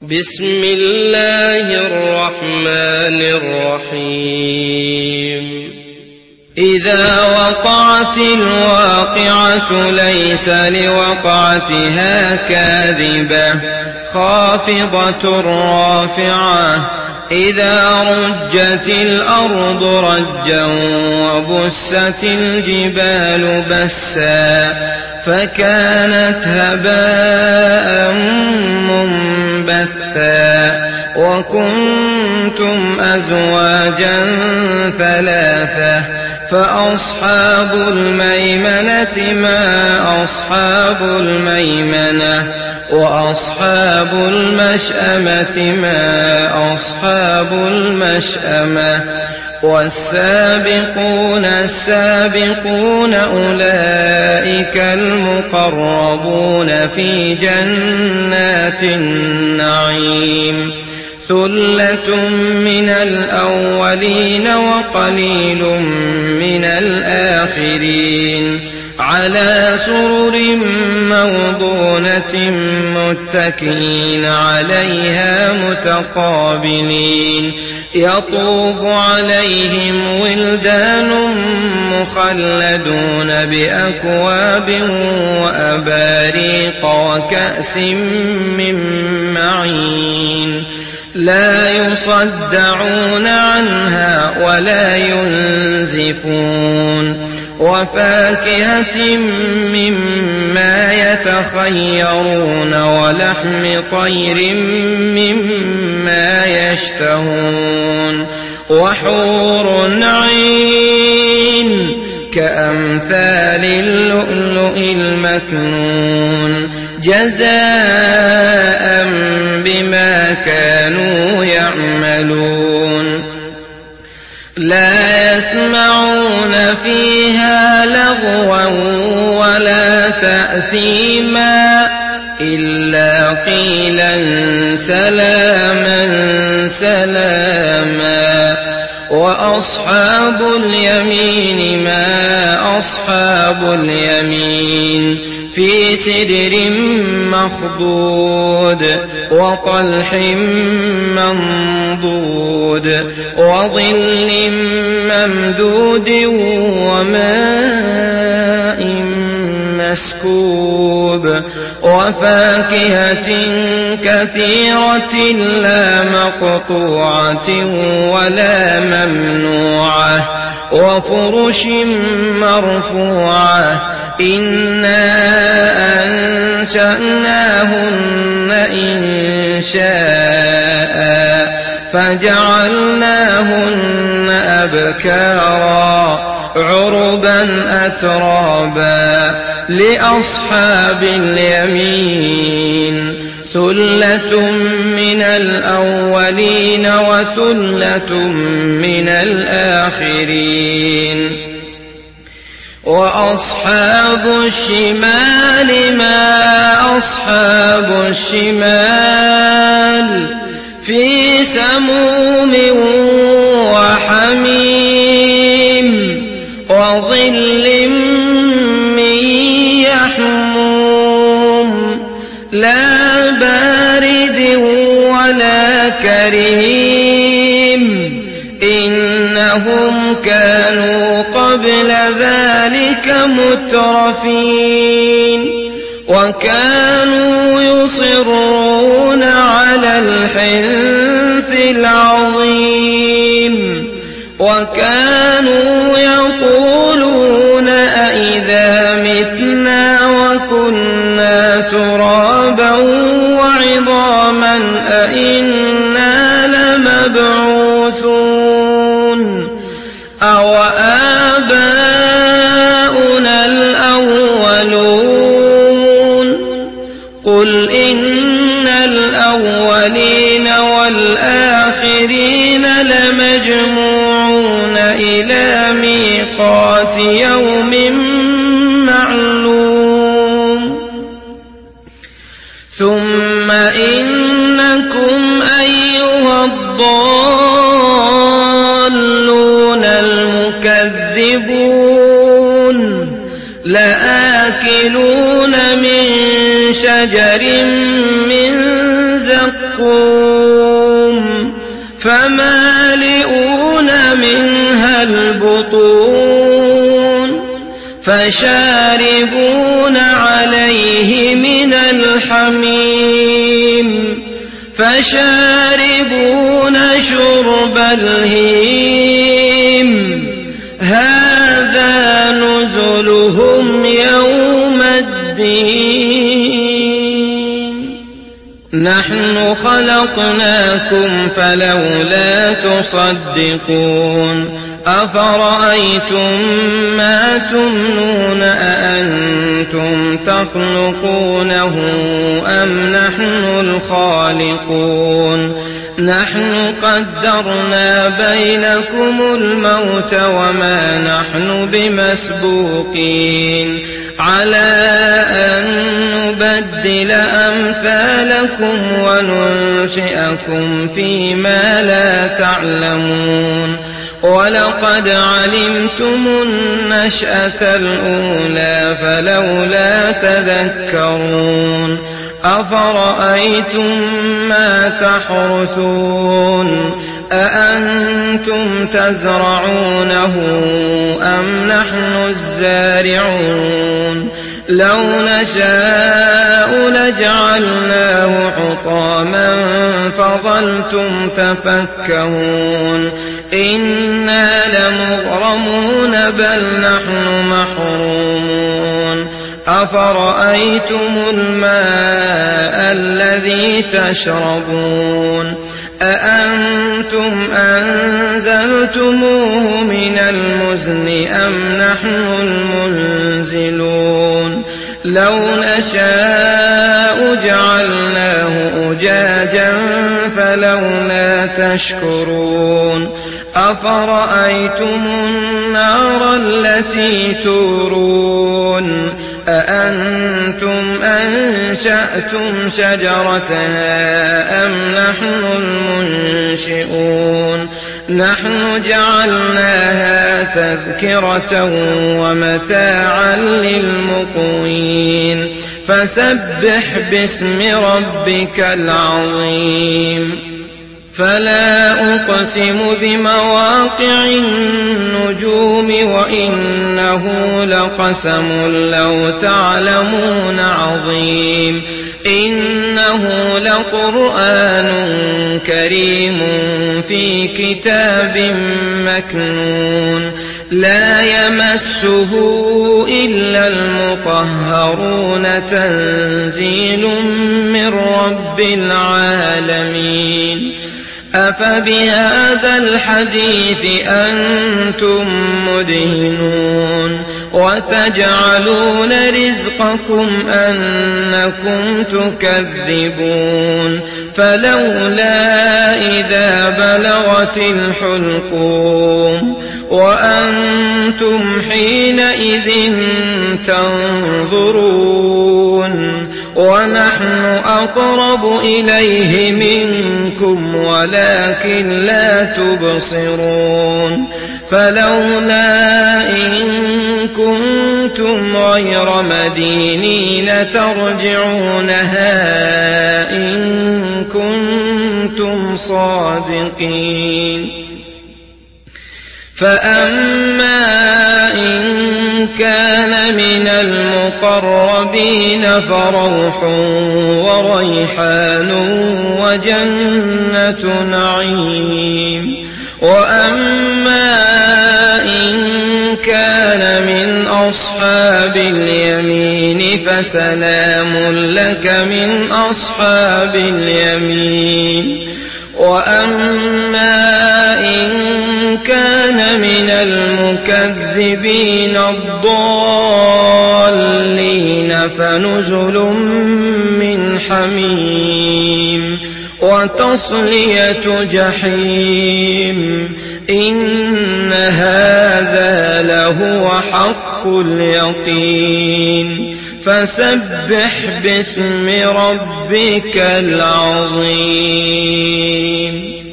بسم الله الرحمن الرحيم إذا وقعت الواقعة ليس لوقعتها كاذبة خافضة رافعة إذا رجت الأرض رجا وبست الجبال بسا فكانت هباء منبثا وكنتم أزواجا ثلاثة فأصحاب الميمنة ما أصحاب الميمنة وأصحاب المشأمة ما أصحاب المشأمة والسابقون السابقون أولئك المقربون في جنات النعيم ثلة من الأولين وقليل من الآخرين على سرر موضونة متكئين عليها متقابلين يطوف عليهم ولدان مخلدون بأكواب وأباريق وكأس من معين لا يصدعون عنها ولا ينزفون وفاكهة مما يتخيرون ولحم طير مما يشتهون وحور عين كأمثال اللؤلؤ المكنون جزاء بما كانوا يعملون لا يسمعون فيها لغوا ولا تأثيما إلا قيلا سلاما سلاما وأصحاب اليمين ما أصحاب اليمين في سدر مخضود وطلح منضود وظل ممدود وماء مسكوب وفاكهة كثيرة لا مقطوعة ولا ممنوعة وفرش مرفوعة إنا أنشأناهن إنشاء فجعلناهن أبكارا عربا أترابا لأصحاب اليمين ثلة من الأولين وثلة من الآخرين وأصحاب الشمال ما أصحاب الشمال في سموم وحميم وظل من يحموم لا بارد ولا كريم إنهم كانوا قبل ذلك مترفين وكانوا يصرون على الحنث العظيم وكانوا يقولون أئذا متنا وكنا ترابا وعظاما أئنا لمبعوثون أو آباؤنا الأولون قل إن الأولين والآخرين لمجموعون إلى ميقات يوم معلوم ثم إنكم أيها الضالون المكذبون لآكلون من شجر من زقوم زقوم فمالئون منها البطون فشاربون عليه من الحميم فشاربون شرب الهيم هذا نزلهم يوم الدين نحن خلقناكم فلولا تصدقون أفرأيتم ما تمنون أأنتم تخلقونه أم نحن الخالقون نحن قدرنا بينكم الموت وما نحن بمسبوقين على أن نبدل أمثالكم وننشئكم فيما لا تعلمون ولقد علمتم النشأة الأولى فلولا تذكرون أفرأيتم ما تحرثون أأنتم تزرعونه أم نحن الزارعون لو نشاء لجعلناه حطاما فظلتم تفكهون إنا لمغرمون بل نحن محرومون أفرأيتم الماء الذي تشربون أأنتم أنزلتموه من المزن أم نحن المنزلون لو نشاء جعلناه أجاجا فلولا تشكرون أفرأيتم النار التي تورون أأنتم أنشأتم شجرتها أم نحن المنشئون نحن جعلناها تذكرة ومتاعا للمقوين فسبح باسم ربك العظيم فلا أقسم بمواقع النجوم وإنه لقسم لو تعلمون عظيم إنه لقرآن كريم في كتاب مكنون لا يمسه إلا المطهرون تنزيل من رب العالمين أفبهذا الحديث أنتم مدهنون وتجعلون رزقكم أنكم تكذبون فلولا إذا بلغت الحلقوم وأنتم حينئذ تنظرون ونحن أقرب إليه منكم ولكن لا تبصرون فلولا إن كنتم غير مدينين ترجعونها إن كنتم صادقين فأما إن كان من المقربين فروح وريحان وجنة نعيم وأما إن كان من أصحاب اليمين فسلام لك من أصحاب اليمين وأما إن كان من المكذبين الضالين فنزل من حميم وتصلية جحيم إن هذا لهو حق اليقين فسبح باسم ربك العظيم